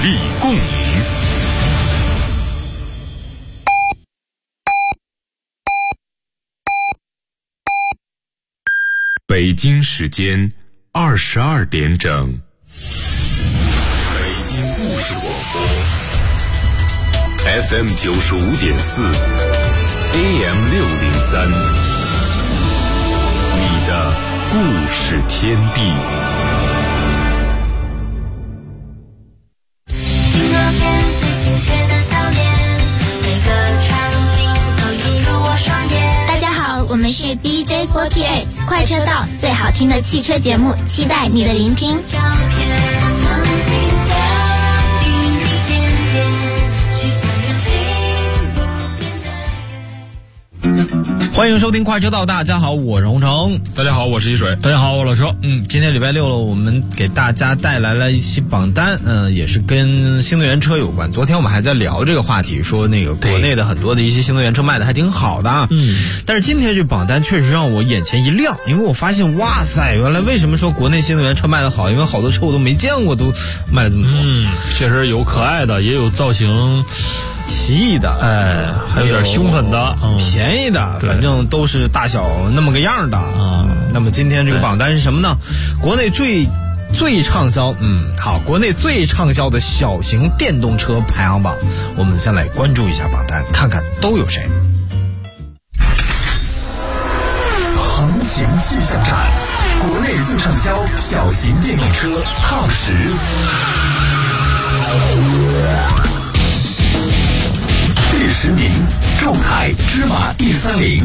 力共鸣。北京时间22点整，北京故事广播 FM 95.4 AM 603，你的故事天地。 我们是 DJ48 快车道，最好听的汽车节目，期待你的聆听。 欢迎收听快车道，大家好，我是洪城。 大家好，我是一水。 大家好，我老车。 今天礼拜六了，我们给大家带来了一期榜单，也是跟新能源车有关。昨天我们还在聊这个话题，说那个国内的很多的一些新能源车卖的还挺好的啊。但是今天这榜单确实让我眼前一亮，因为我发现，哇塞，原来为什么说国内新能源车卖的好？因为好多车我都没见过，都卖了这么多。 确实有可爱的，也有造型奇异的， 还有点凶狠的， 便宜的，反正都是大小那么个样的啊。那么今天这个榜单是什么呢？国内最畅销，国内最畅销的小型电动车排行榜，我们先来关注一下榜单，看看都有谁。 行情气象站，国内最畅销小型电动车 TOP 10。第10名，众泰芝麻 E30。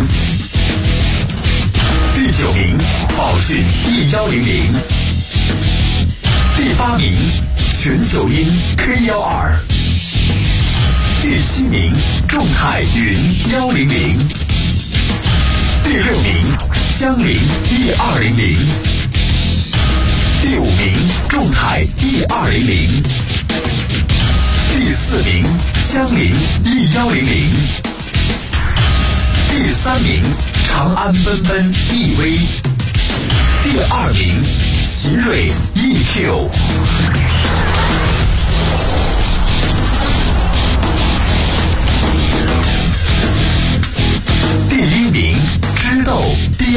第9名，宝骏 E100。第8名，全球鹰 K12。第7名，众泰云100。第6名，江铃 E200。第5名，众泰 E200。第4名，江铃 E100。第3名，长安奔奔 EV。第2名，奇瑞 EQ。第1名，知豆 D2。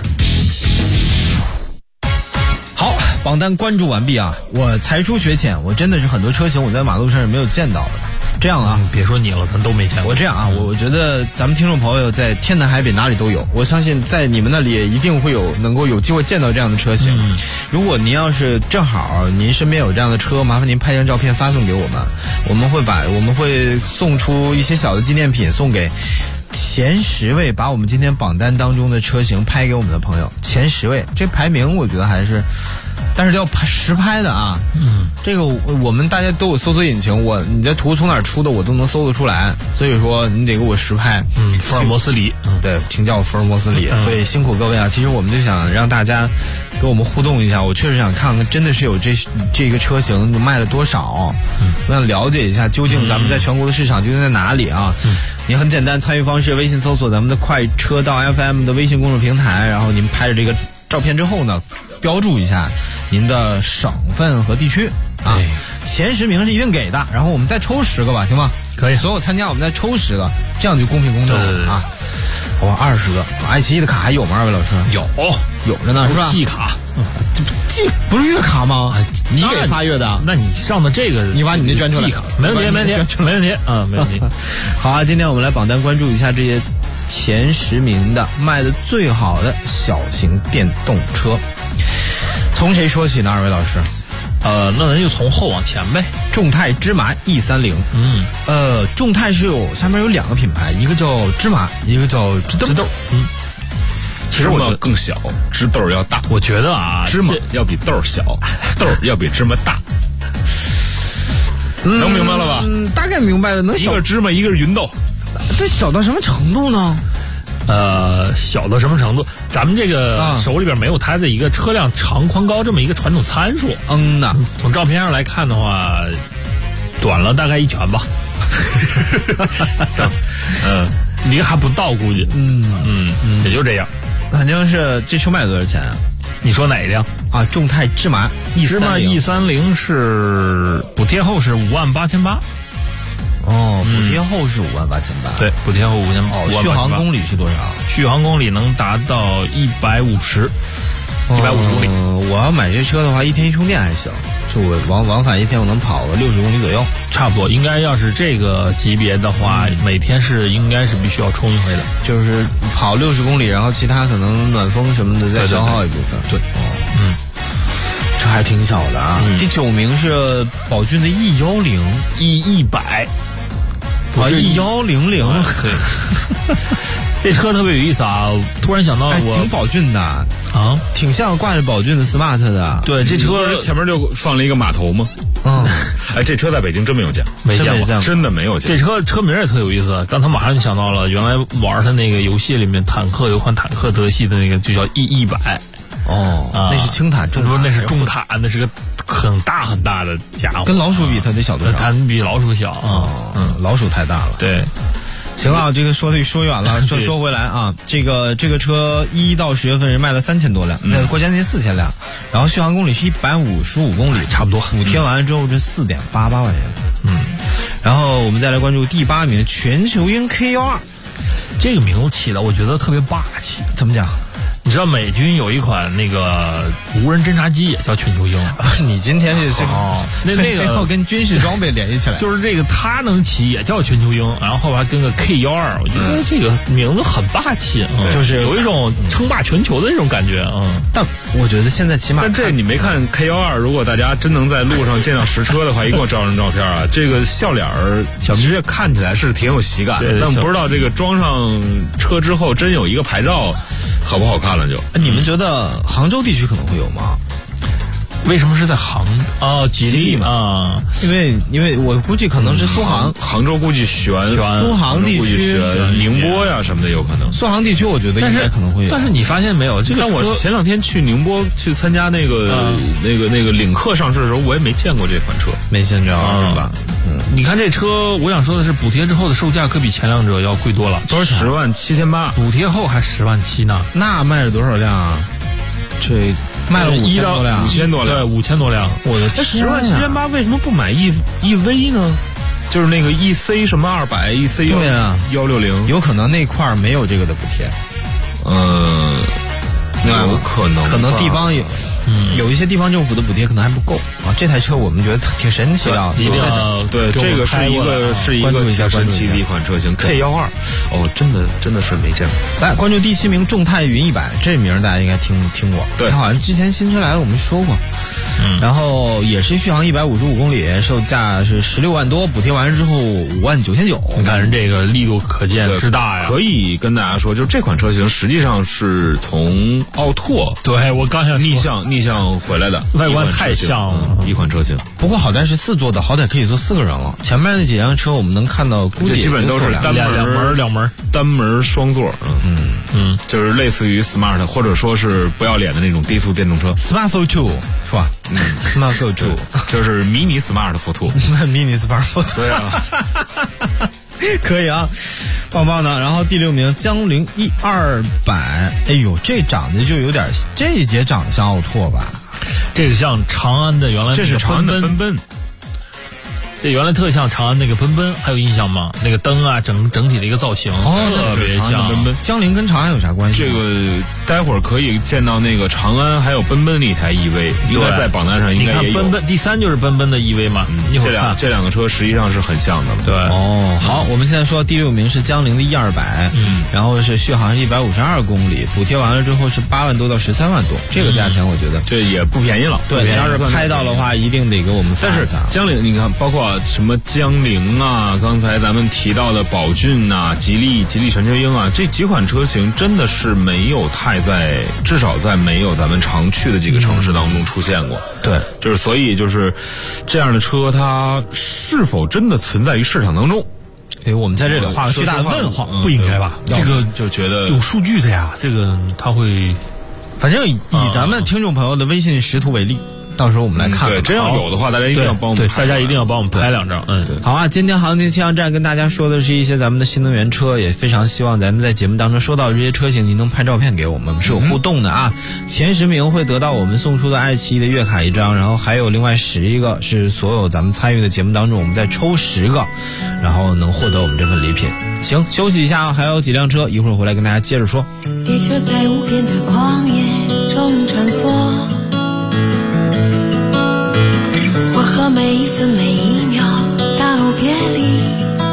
好，榜单关注完毕啊！我才疏学浅，我真的是很多车型我在马路上是没有见到的。这样啊， 别说你了，咱都没见过。 我这样啊，我觉得咱们听众朋友在天南海北哪里都有，我相信在你们那里也一定会能够有机会见到这样的车型。如果您要是正好您身边有这样的车，麻烦您拍张照片发送给我们，我们会送出一些小的纪念品送给前10位，把我们今天榜单当中的车型拍给我们的朋友。前10位，这排名我觉得还是，但是要实拍的啊。这个我们大家都有搜索引擎，你这图从哪儿出的我都能搜得出来，所以说你得给我实拍。 福尔摩斯里， 对，请叫我福尔摩斯里。所以辛苦各位啊！其实我们就想让大家跟我们互动一下，我确实想看看真的是有这个车型卖了多少，我想了解一下究竟咱们在全国的市场究竟在哪里啊。你很简单，参与方式微信搜索咱们的快车道 FM 的微信公众平台，然后您拍着这个照片之后呢，标注一下您的省份和地区啊。前10名是一定给的，然后我们再抽10个吧，行吗？ 可以， 所有参加我们再抽10个，这样就公平公正了啊。我20个，爱奇艺的卡还有吗？二位老师？有着呢，是吧？ 季卡， 季不是月卡吗？你给仨月的， 那你上的这个， 你把你那捐出来。 季卡，没问题啊，没问题。 好啊，今天我们来榜单关注一下这些前10名的卖的最好的小型电动车。从谁说起呢？二位老师？ 那咱就从后往前呗。 众泰芝麻 E30。众泰下面有2个品牌，一个叫芝麻，一个叫知豆。 其实我更小，知豆要大。 我觉得啊， 芝麻要比豆小，豆要比芝麻大。能明白了吧？ 大概明白了。能小一个芝麻，一个是芸豆。 这小到什么程度呢？ 小到什么程度？咱们这个手里边没有它的一个车辆长宽高这么一个传统参数。从照片上来看的话，短了大概1拳吧。离还不到，估计。也就这样。 反正是这车卖多少钱啊？ 你说哪一辆啊？众泰芝麻 E30是补贴后是58800。 哦，补贴后是58800。 对，补贴后58800。 续航公里是多少？ 续航公里能达到150公里。 我要买这车的话，一天一充电还行，就我往返一天我能跑个60公里左右， 差不多。应该要是这个级别的话，每天应该是必须要充一回的， 就是跑60公里，然后其他可能暖风什么的再消耗一部分。 对， 这还挺小的啊。第9名是宝骏的 E10 E100。 E100， 对，这车特别有意思啊！突然想到我挺宝骏的啊，挺像挂着宝骏的 Smart 的。 对，这车前面就放了一个码头吗？这车在北京真没有见过， 没见过， 真的没有见过。 这车名也特有意思，刚才马上就想到了，原来玩它那个游戏里面有款坦克德系的那个就叫 E100。 那是轻坦， 不是那是重坦，那是个很大很大的家伙， 跟老鼠比它得小多少？ 它比老鼠小老鼠太大了。 对， 行了，这个说远了，说回来啊，这个车1到10月份是卖了3000多辆，过将近4000辆，然后续航公里是155公里， 差不多。 补贴完了之后是4.88万元。然后我们再来关注第8名全球鹰 K12， 这个名字起的我觉得特别霸气。 怎么讲？ 你知道美军有一款那个无人侦察机也叫全球鹰。 你今天这那个要跟军事装备联系起来， 就是这个它能起也叫全球鹰，然后后边跟个 K12，我觉得这个名字很霸气，就是有一种称霸全球的那种感觉但我觉得现在起码， 但这你没看 K12，如果大家真能在路上见到实车的话，一共照张照片啊，这个笑脸小明这看起来是挺有喜感的，但不知道这个装上车之后真有一个牌照好不好看了就。 你们觉得杭州地区可能会有吗？ 为什么是在吉利嘛？ 因为我估计可能是苏杭， 杭州估计苏杭地区宁波呀什么的有可能。 苏杭地区我觉得应该可能会有。 但是你发现没有， 但我前2天去宁波去参加那个领克上市的时候，我也没见过这款车， 没见着是吧？ 你看这车，我想说的是，补贴之后的售价可比前两者要贵多了， 多少钱 ？107800， 补贴后还10.7万呢。 那卖了多少辆啊？这卖了5000多辆 ，5000多辆， 对，5000多辆。 我的 107800为什么不买 EV 呢？就是那个 EC 什么200 EC 160， 有可能那块没有这个的补贴。 有可能地方有一些地方政府的补贴可能还不够啊。这台车我们觉得挺神奇的， 一定要对这个是一个挺神奇的一款车型 K12。真的是没见过。 来关注第7名众泰云100，这名大家应该听过， 对， 它好像之前新车来了我们说过。然后也是续航155公里，售价是16万多，补贴完之后59900。 你看人这个力度可见之大呀！ 可以跟大家说，就是这款车型实际上是从奥拓， 对我刚想逆向回来的， 外观太像了一款车型。 不过好歹是4座的，好歹可以坐4个人了。前面那几辆车我们能看到，估计基本都是两门单门双座，就是类似于 Smart 或者说是不要脸的那种低速电动车 Smart Fortwo 是吧？Smart Fortwo 就是迷你 Smart Fortwo， 迷你 Smart Fortwo， 对啊， 可以啊，棒棒的。然后第6名江铃E200，哎呦，这长得就有点，这节长得像奥拓吧？ 这个像长安的原来， 这是长安的奔奔。 这原来特像长安那个奔奔，还有印象吗？那个灯啊，整体的一个造型，特别像奔奔。 江铃跟长安有啥关系？ 这个待会儿可以见到那个长安还有奔奔的一台 EV， 应该在榜单上应该也有。 你看奔奔第3就是奔奔的 EV 嘛， 这两个车实际上是很像的。 对， 好，我们现在说第6名是江铃的E200，然后是续航152公里，补贴完了之后是8万多到13万多，这个价钱我觉得这也不便宜了。 对，你要是拍到的话，一定得给我们发一下。 但是江铃，你看，包括什么江铃啊，刚才咱们提到的宝骏啊、吉利全球鹰啊，这几款车型真的是没有至少在没有咱们常去的几个城市当中出现过。 对， 就是所以就是这样的车，它是否真的存在于市场当中？ 我们在这里画个巨大的问号， 不应该吧？这个就觉得有数据的呀，这个它会， 反正以咱们听众朋友的微信识图为例。 到时候我们来看。 对，真要有的话，大家一定要帮我们拍，大家一定要帮我们拍2张。 对。好啊，今天航天气象站跟大家说的是一些咱们的新能源车，也非常希望咱们在节目当中说到这些车型，您能拍照片给我们，是有互动的啊。前10名会得到我们送出的爱奇艺的月卡1张，然后还有另外11个是所有咱们参与的节目当中，我们再抽10个，然后能获得我们这份礼品。行，休息一下，还有几辆车，一会儿回来跟大家接着说。 列车在无边的旷野中穿梭，我和每一分每一秒道别离，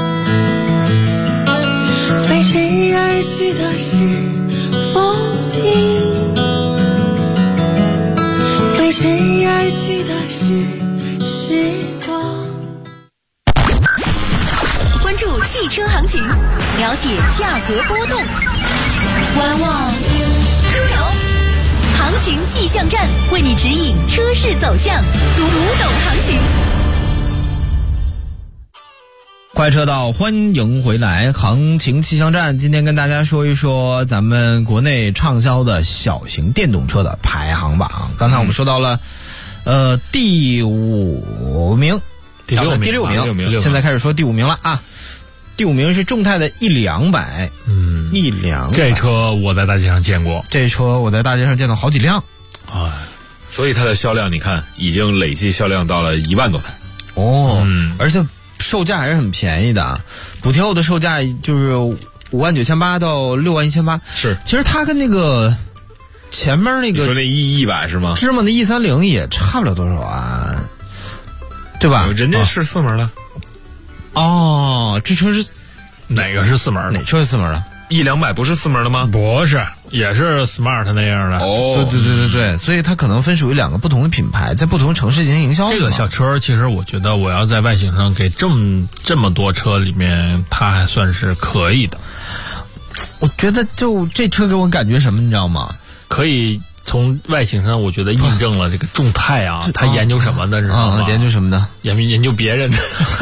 飞驰而去的是风景，飞驰而去的是时光。 关注汽车行情，了解价格波动，观望出手，行情气象站为你指引车市走向，读懂行情。 快车道，欢迎回来，行情气象站。今天跟大家说一说咱们国内畅销的小型电动车的排行榜。刚才我们说到了，第5名，第六名，现在开始说第5名了啊。第5名是众泰的E200， 这车我在大街上见过， 这车我在大街上见到好几辆啊，所以它的销量你看已经累计销量到了1万多台而且售价还是很便宜的，补贴后的售价就是59800到61800。 是， 其实它跟那个前面那个你说那100是吗？ 芝麻的E30也差不了多少啊，对吧？ 人家是4门的。 哦，这车是哪个是4门？ 哪车是4门的 ？E200不是4门的吗？ 不是，也是 Smart 那样的。 哦，对，所以它可能分属于2个不同的品牌，在不同城市进行营销。 这个小车其实我觉得我要在外形上给这么多车里面，它还算是可以的。 我觉得就这车给我感觉什么，你知道吗？ 可以从外形上，我觉得印证了这个众泰啊，他研究什么的，知道吗？ 研究什么的？ 研究别人的。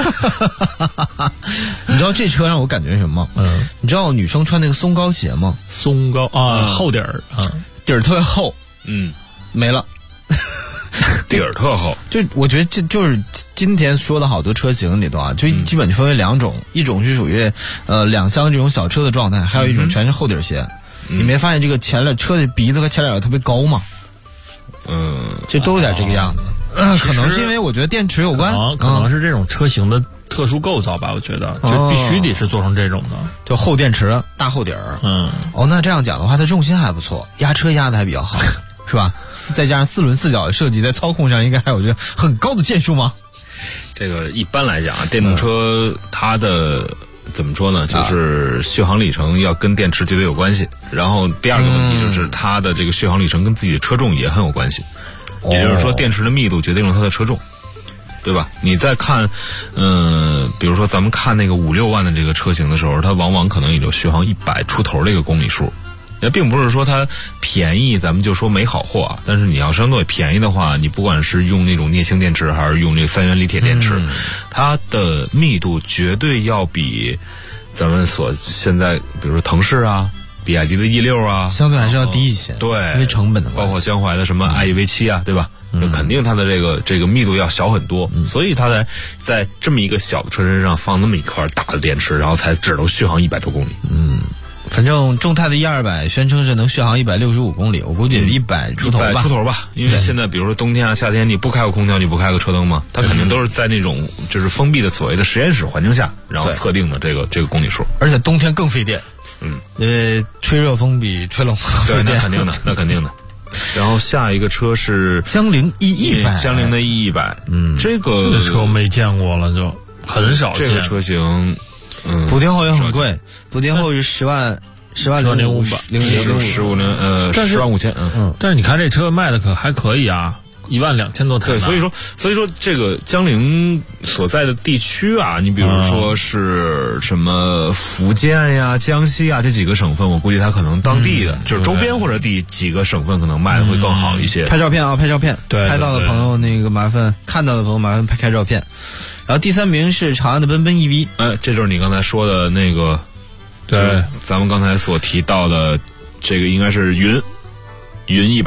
你知道这车让我感觉什么？你知道女生穿那个松糕鞋吗？ 松糕啊，厚底儿啊， 底儿特别厚，没了。 底儿特厚， 就我觉得这就是今天说的好多车型里头啊，就基本就分为2种，一种是属于2厢这种小车的状态，还有一种全是厚底鞋。你没发现这个车的鼻子和前脸特别高吗？这都有点这个样子。可能是因为我觉得电池有关， 可能是这种车型的特殊构造吧，我觉得就必须得是做成这种的， 就厚电池、大厚底儿。那这样讲的话，它重心还不错，压车压的还比较好，是吧？再加上4轮4角的设计，在操控上应该还有着很高的建树吗？ 这个一般来讲，电动车它的怎么说呢？就是续航里程要跟电池绝对有关系。然后第2个问题就是它的这个续航里程跟自己的车重也很有关系。也就是说，电池的密度决定了它的车重，对吧？你再看，比如说咱们看那个5、6万的这个车型的时候，它往往可能也就续航100出头这个公里数。也并不是说它便宜，咱们就说没好货啊。但是你要相对便宜的话，你不管是用那种镍氢电池，还是用这个3元锂铁电池，它的密度绝对要比咱们现在，比如说腾势啊。比亚迪的 E6 啊， 相对还是要低一些， 对， 因为成本的， 包括江淮的什么iEV7啊，对吧？肯定它的这个密度要小很多，所以它在这么一个小的车身上放那么一块大的电池，然后才只能续航100多公里。 反正众泰的E200宣称是能续航165公里，我估计100出头吧。 100出头吧，因为现在比如说冬天啊、夏天，你不开个空调，你不开个车灯嘛，它肯定都是在那种就是封闭的所谓的实验室环境下，然后测定的这个公里数。 而且冬天更费电。吹热风比吹冷风费电。 对，那肯定的。然后下一个车是江铃 E100， 江铃的 E100，这个车我没见过了，就很少见。 这个车型， 补贴后也很贵，补贴后是10万0500，10万5000。 但是你看这车卖的可还可以啊。12000多台。 对，所以说这个江铃所在的地区啊，你比如说是什么福建呀、江西啊这几个省份，我估计它可能当地的就是周边或者几个省份可能卖的会更好一些。 拍照片啊，拍照片， 对， 拍到的朋友那个麻烦，看到的朋友麻烦拍照片。然后第3名是长安的奔奔 EV， 这就是你刚才说的那个， 对， 咱们刚才所提到的这个应该是云100。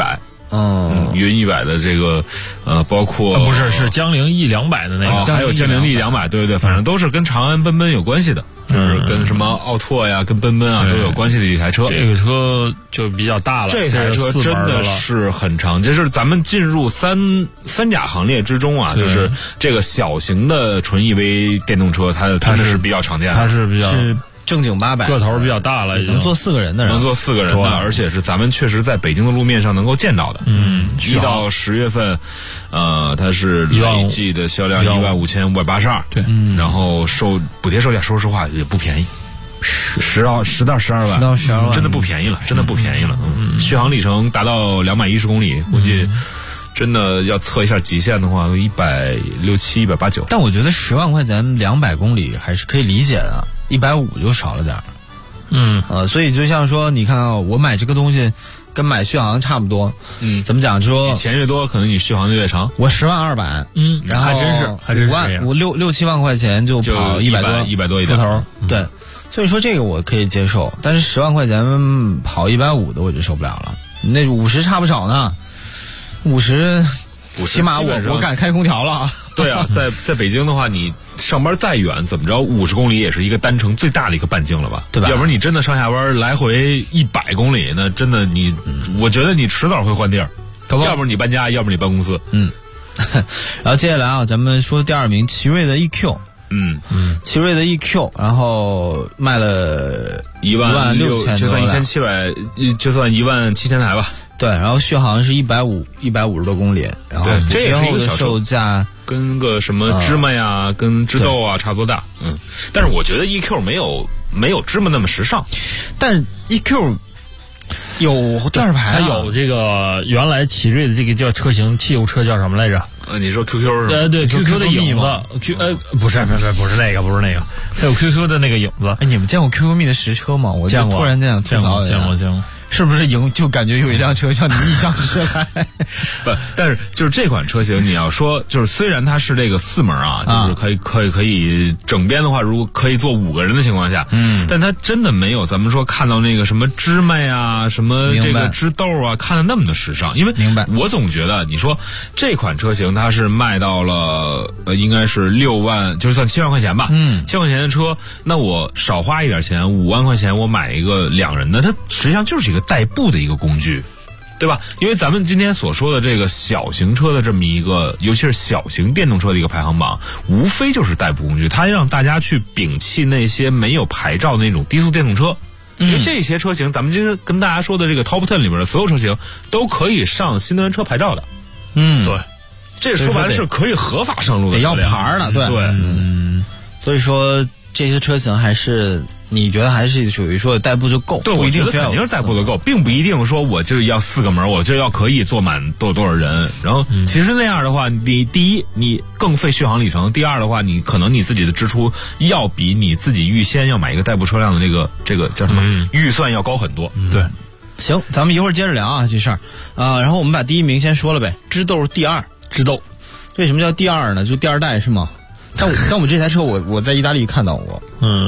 云100的这个包括不是江铃 E200 的那个， 还有江铃 E200，对，反正都是跟长安奔奔有关系的，就是跟什么奥拓呀、跟奔奔啊都有关系的一台车。 这个车就比较大了， 这台车真的是很长，就是咱们进入三甲行列之中啊，就是这个小型的纯 EV 电动车，它真的是比较常见的， 它是比较正经800， 个头比较大了， 能坐4个人的人， 能坐4个人的，而且是咱们确实在北京的路面上能够见到的。1到10月份，它是累计的销量15582， 对， 然后补贴售价，说实话也不便宜，10到12万，真的不便宜了，真的不便宜了。续航里程达到210公里，估计真的要测一下极限的话，167、189。 但我觉得10万块钱200公里还是可以理解的。150就少了点所以就像说，你看啊，我买这个东西跟买续航差不多。怎么讲？就说你钱越多，可能你续航就越长。 我10.2万，然后还真是 6、7万块钱就跑100多一点头，对。所以说这个我可以接受，但是10万块钱跑150的我就受不了了。那50差不少呢，50起码我敢开空调了。 对啊，在北京的话，你上班再远，怎么着50公里也是一个单程最大的一个半径了吧？ 对吧？ 要不然你真的上下班来回100公里，那真的我觉得你迟早会换地儿，要不然你搬家，要不然你搬公司。 然后接下来啊，咱们说第2名，奇瑞的 EQ。奇瑞的 EQ， 然后卖了16000， 就算1700，就算17000台吧。 对，然后续航是150多公里，然后这也是一个小售价跟个什么芝麻呀、跟知豆啊差不多大。但是我觉得 EQ 没有芝麻那么时尚， 但 EQ 有第2排， 它有这个原来奇瑞的这个叫车型，汽油车叫什么来着？ 你说 QQ 是吗？ 对 ，QQ 的影子不是那个，它有 QQ 的那个影子。 你们见过 QQ 蜜的实车吗？我见过， 突然这样吐槽见过。 是不是就感觉有一辆车向你逆向驶来？ 不，但是就是这款车型，你要说就是虽然它是这个4门啊，就是可以整边的话，如果可以坐5个人的情况下，但它真的没有咱们说看到那个什么芝麻呀、什么这个知豆啊看的那么的时尚。因为我总觉得你说这款车型它是卖到了应该是6万，就是算7万块钱吧。7万块钱的车，那我少花一点钱，5万块钱我买一个2人的，它实际上就是一个代步的一个工具，对吧？因为咱们今天所说的这个小型车的这么一个，尤其是小型电动车的一个排行榜，无非就是代步工具，它让大家去摒弃那些没有牌照的那种低速电动车。因为这些车型，咱们今天跟大家说的这个 Top 10里面的所有车型都可以上新能源车牌照的。 对， 这说白了是可以合法上路的， 得要牌的，对。所以说这些车型还是。你觉得还是属于说代步就够？ 对，我觉得肯定是代步的够，并不一定说我就是要4个门，我就要可以坐满多少人。然后其实那样的话，你第一你更费续航里程，第二的话，你可能你自己的支出要比你自己预先要买一个代步车辆的这个叫什么预算要高很多。 对， 行，咱们一会儿接着聊啊这事儿然后我们把第1名先说了呗，知豆第2，知豆为什么叫第2呢？就第2代是吗？但我这台车我在意大利看到过。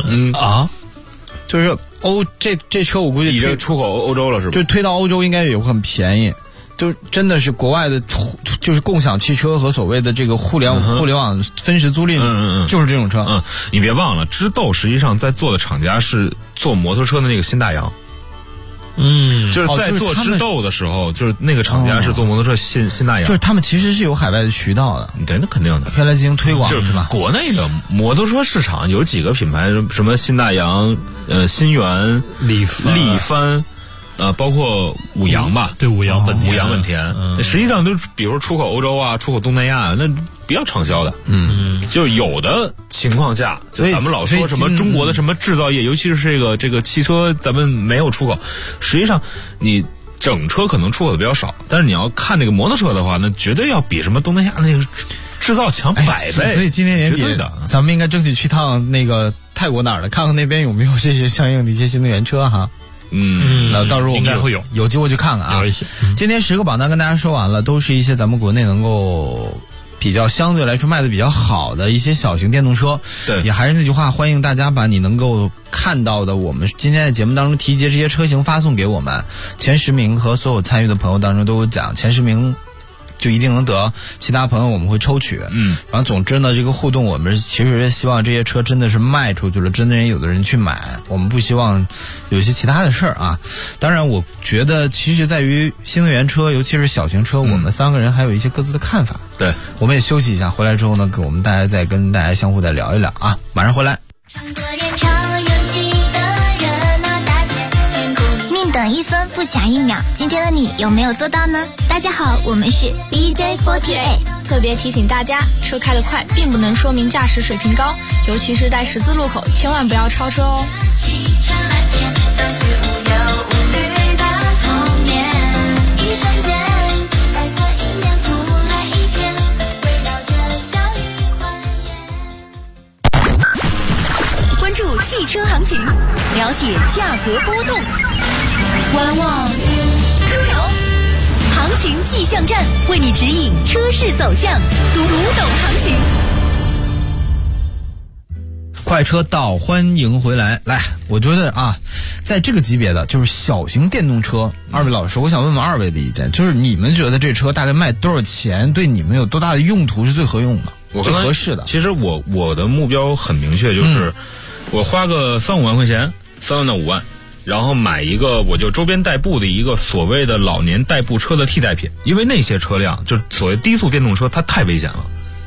就是这车我估计已经出口欧洲了是吧？ 就推到欧洲应该也会很便宜，就真的是国外的，就是共享汽车和所谓的这个互联网分时租赁，就是这种车。 你别忘了，知豆实际上在做的厂家是做摩托车的那个新大洋。就是在做知豆的时候，就是那个厂家是做摩托车新大洋， 就是他们其实是有海外的渠道的， 对，那肯定的， 可以来进行推广， 就是吧？ 国内的摩托车市场有几个品牌，什么新大洋、新源、力帆，包括五羊吧， 对，五羊本田，实际上都比如出口欧洲啊，出口东南亚，那比较畅销的。就有的情况下，就咱们老说什么中国的什么制造业，尤其是这个汽车，咱们没有出口，实际上你整车可能出口的比较少，但是你要看这个摩托车的话，那绝对要比什么东南亚那个制造强100倍。 所以今年年底咱们应该争取去趟那个泰国哪儿的，看看那边有没有这些相应的一些新能源车哈。那到时候我们应该会有机会去看看啊。 有一些。 今天10个榜单跟大家说完了，都是一些咱们国内能够比较相对来说卖的比较好的一些小型电动车。 对， 也还是那句话，欢迎大家把你能够看到的我们今天在节目当中提及这些车型发送给我们，前10名和所有参与的朋友当中都有奖，前10名就一定能得，其他朋友我们会抽取。然后总之呢，这个互动我们其实是希望这些车真的是卖出去了，真的有的人去买，我们不希望有一些其他的事儿啊。当然我觉得其实在于新能源车尤其是小型车，我们3个人还有一些各自的看法。 对， 我们也休息一下，回来之后呢，我们大家再跟大家相互再聊一聊啊。马上回来。 宁等1分不抢1秒，今天的你有没有做到呢？大家好，我们是 BJ48， 特别提醒大家，车开得快并不能说明驾驶水平高，尤其是在十字路口，千万不要超车哦。 关注汽车行情，了解价格波动，观望出手，行情气象站为你指引车市走向，读懂行情。 快车道，欢迎回来。来，我觉得啊，在这个级别的就是小型电动车，二位老师，我想问问二位的意见，就是你们觉得这车大概卖多少钱，对你们有多大的用途是最合用的，最合适的？ 其实我的目标很明确，就是我花个3-5万块钱，3万到5万，然后买一个我就周边代步的一个所谓的老年代步车的替代品，因为那些车辆就是所谓低速电动车，它太危险了。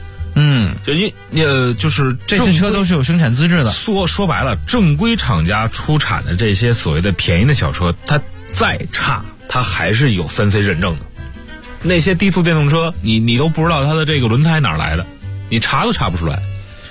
就是这些车都是有生产资质的。 说白了，正规厂家出产的这些所谓的便宜的小车，它再差，它还是有3C 认证的。那些低速电动车，你都不知道它的这个轮胎哪儿来的，你查都查不出来。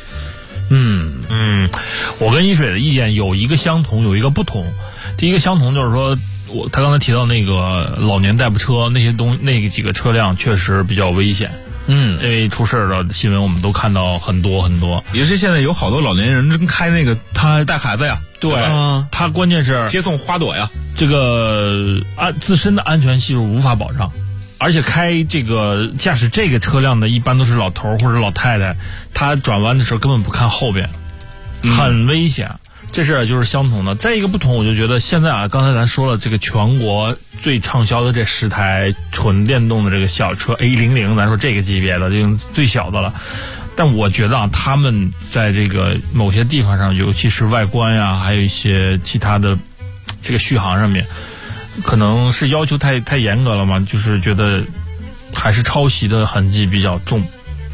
我跟一水的意见有一个相同，有一个不同。第一个相同就是说，他刚才提到那个老年代步车那几个车辆确实比较危险。因为出事的新闻我们都看到很多很多， 尤其现在有好多老年人正开那个他带孩子呀， 对，他关键是接送花朵呀， 这个自身的安全系数无法保障，而且驾驶这个车辆的一般都是老头或者老太太，他转弯的时候根本不看后边，很危险。这事就是相同的。再一个不同，我就觉得现在刚才咱说了，这个全国最畅销的这10台纯电动的这个小车 A00，咱说这个级别的就最小的了。但我觉得他们在这个某些地方上，尤其是外观呀，还有一些其他的这个续航上面，可能是要求太严格了嘛，就是觉得还是抄袭的痕迹比较重。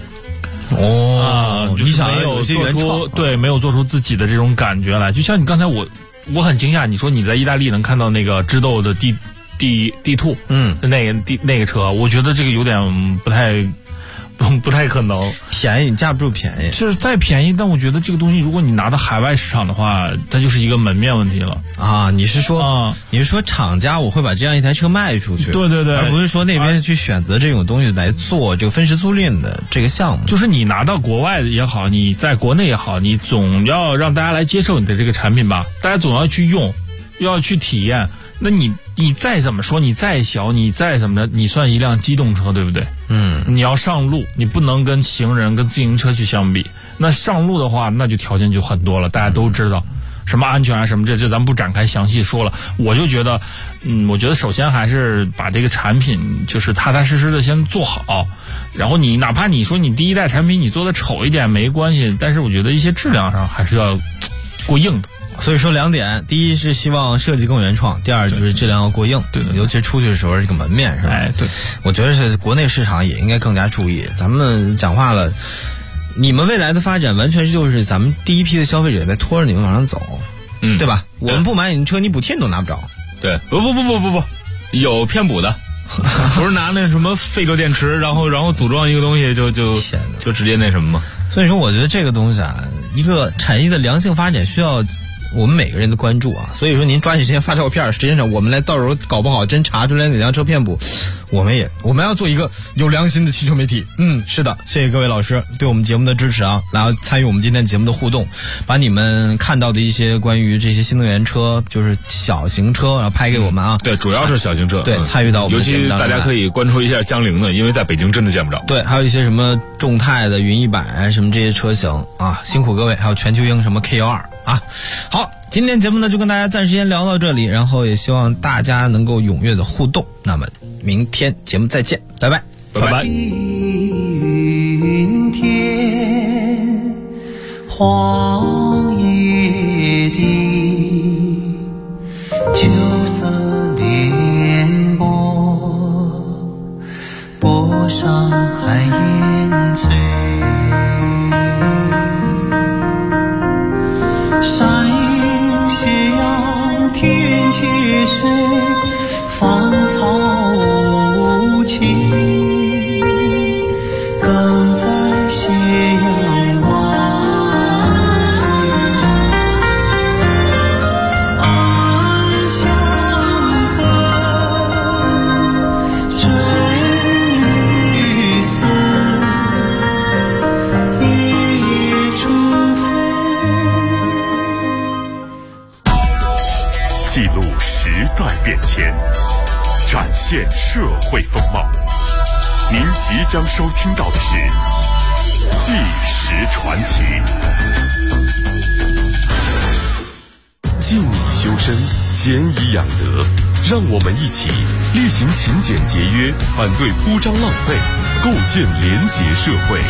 就是没有做出没有做出自己的这种感觉来。就像你刚才我很惊讶，你说你在意大利能看到那个知豆的D2，那个车，我觉得这个有点不太可能。 便宜，架不住便宜， 就是再便宜，但我觉得这个东西如果你拿到海外市场的话，它就是一个门面问题了啊。你是说厂家我会把这样一台车卖出去？ 对对对， 而不是说那边去选择这种东西来做这个分时租赁的这个项目。 就是你拿到国外也好，你在国内也好，你总要让大家来接受你的这个产品吧，大家总要去用，要去体验。那你再怎么说，你再小，你再怎么的，你算一辆机动车，对不对？你要上路，你不能跟行人跟自行车去相比。那上路的话，那就条件就很多了，大家都知道什么安全啊什么这咱不展开详细说了。我就觉得我觉得首先还是把这个产品就是踏踏实实的先做好，然后你哪怕你说你第一代产品你做的丑一点没关系，但是我觉得一些质量上还是要过硬的。 所以说2点，第一是希望设计更原创，第二就是质量要过硬。对，尤其是出去的时候这个门面是吧？ 对， 我觉得是国内市场也应该更加注意。咱们讲话了，你们未来的发展完全就是咱们第一批的消费者在拖着你们往上走，对吧？我们不买你的车，你补贴你都拿不着。 对，不，有骗补的，不是拿那什么废旧电池，然后组装一个东西就直接那什么吗？ 所以说，我觉得这个东西一个产业的良性发展需要我们每个人的关注所以说您抓紧时间发照片，时间上我们来到时候搞不好真查出来哪辆车骗补， 我们要做一个有良心的汽车媒体。是的，谢谢各位老师对我们节目的支持啊，然后参与我们今天节目的互动，把你们看到的一些关于这些新能源车，就是小型车，然后拍给我们啊。 对，主要是小型车。 对，参与到我们的节目当中。 尤其大家可以关注一下江铃的，因为在北京真的见不着。 对，还有一些什么众泰的云100什么这些车型啊，辛苦各位，还有全球鹰什么 K12啊。好，今天节目呢就跟大家暂时先聊到这里，然后也希望大家能够踊跃的互动。那么明天节目再见，拜拜， 拜拜。 云天荒野地，酒色颠簸，波上寒烟翠。山阴斜阳天且水，芳草无情，更在斜阳外。暗香荷，真绿丝，一处飞。 记录时代变迁，展现社会风貌。您即将收听到的是《纪实传奇》。静以修身，俭以养德，让我们一起力行勤俭节约，反对铺张浪费，构建廉洁社会。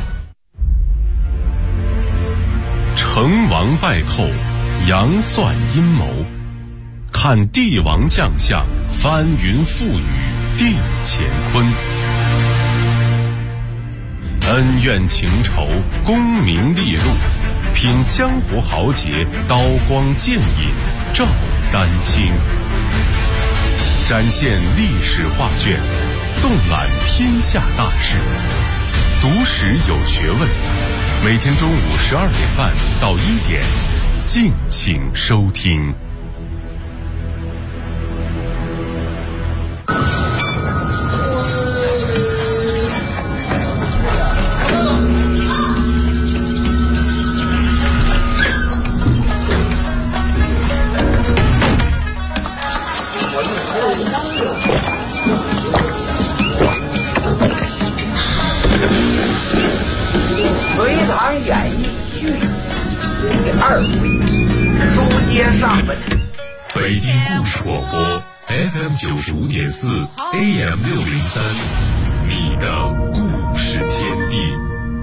成王败后，杨算阴谋，看帝王将相，翻云覆雨，定乾坤。恩怨情仇，功名利禄，品江湖豪杰，刀光剑影，照丹青。展现历史画卷，纵览天下大事，读史有学问。每天中午12点半到1点，敬请收听。 隋唐演义续第2回，书接上文。 北京故事广播 FM 95.4 AM 603，你的故事天地。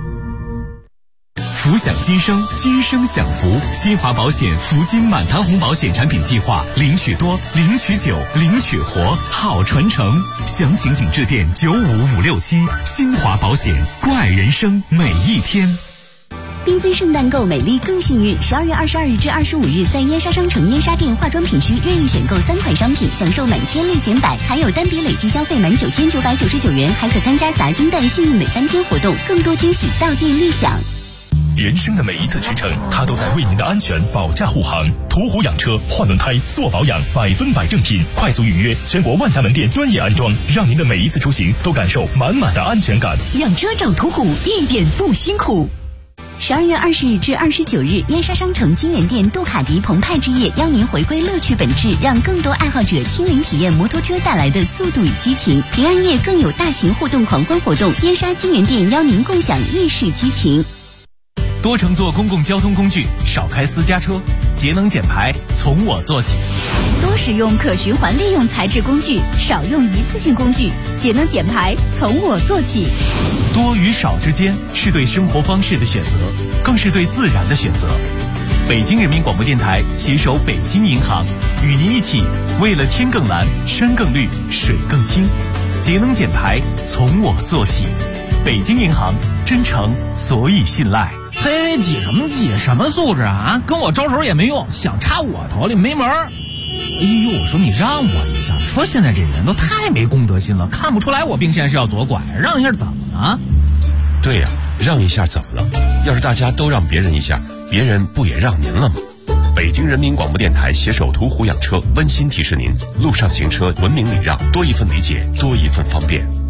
福享今生，今生享福。新华保险福金满堂红保险产品计划，领取多，领取久，领取活，好传承。详情请致电95567。新华保险，关爱人生每一天。 缤纷圣诞购美丽更幸运，12月22日至25日，在燕莎商城燕莎店化妆品区任意选购3款商品，享受满千立减100，还有单笔累计消费满9999元，还可参加砸金蛋幸运每单天活动，更多惊喜到店立享。 人生的每一次驰骋，它都在为您的安全保驾护航。途虎养车换轮胎做保养，100分100正品，快速预约，全国万家门店专业安装，让您的每一次出行都感受满满的安全感。 养车找途虎，一点不辛苦。12月20日至29日，燕莎商城金源店杜卡迪澎湃之夜，邀您回归乐趣本质，让更多爱好者亲临体验摩托车带来的速度与激情。平安夜更有大型互动狂欢活动，燕莎金源店邀您共享意式激情。 多乘坐公共交通工具，少开私家车，节能减排从我做起。 多使用可循环利用材质工具，少用一次性工具，节能减排从我做起。 多与少之间是对生活方式的选择，更是对自然的选择。北京人民广播电台携手北京银行，与您一起为了天更蓝，山更绿，水更清，节能减排从我做起。北京银行，真诚所以信赖。 嘿，挤什么挤？什么素质啊？跟我招手也没用，想插我头里没门儿。哎呦，我说你让我一下，说现在这人都太没公德心了，看不出来我并线是要左拐，让一下怎么了？ 对呀，让一下怎么了？要是大家都让别人一下，别人不也让您了吗？ 北京人民广播电台携手途虎养车温馨提示您：路上行车文明礼让，多一份理解，多一份方便。